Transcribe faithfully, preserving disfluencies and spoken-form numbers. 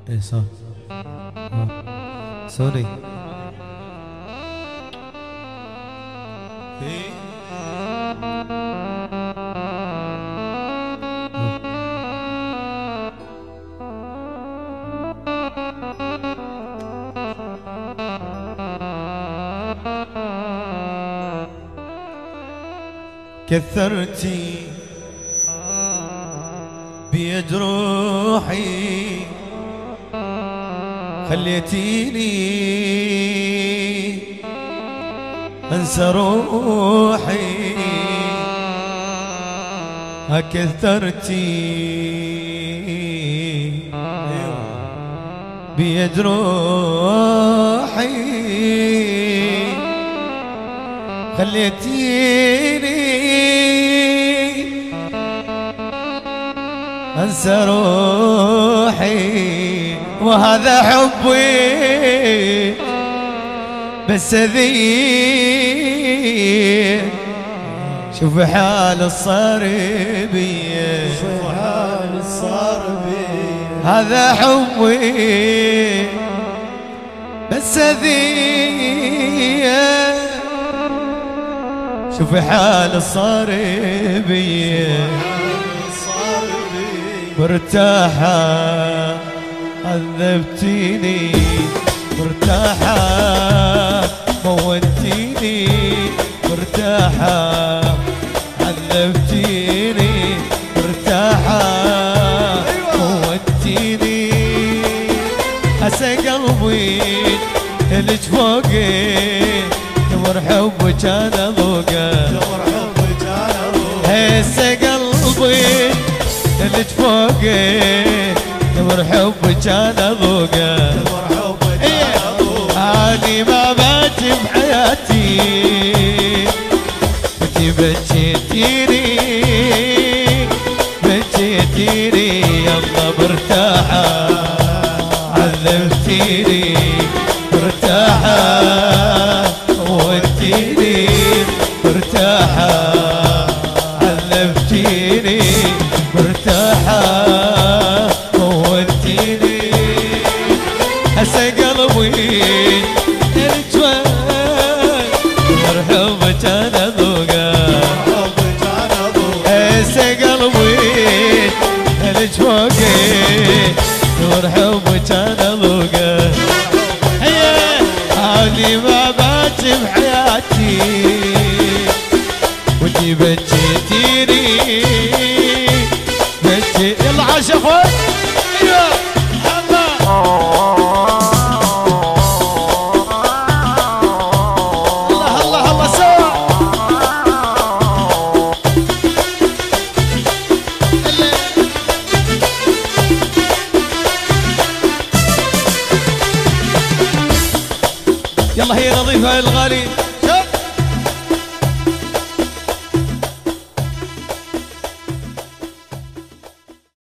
ايه صار سوري. كثرتي بيد روحي خليتيني انسى روحي، كثرتي بيد روحي خليتيني انسى روحي، وهذا حبي بس ذي شوف حال صار بيه، شوف حال صار بيه، هذا حبي بس ذي شوف حال صار بيه، مرتاحة عذبتيني، مرتاحة موتيني، مرتاحة عذبتيني، مرتاحة موتيني، هسه قلبي لك فوقي تمر حبك انا ذوقه، تمر حبك انا ذوقه، هسه قلبي لك فوقي تمر حبك انا ذوقه، تمر حبك انا ذوقه، اني ما باتي بحياتي انتي بجيتيني بجيتيني، يلا مرتاحة عذبتيني، مرتاحة وديني، مرتاحة عذبتيني، مرتاحة وديني، هسه قلبي الجوال مرحبك انا ذوقه، حبك انا ذوقه، هسه قلبي الجوقي مرحبك انا ذوقه، اني ما باتي بحياتي وانتي بجيتيني بجي، يلا عاشقون ايوه الله الله الله الله سوا يلا هي نظيفة الغالي.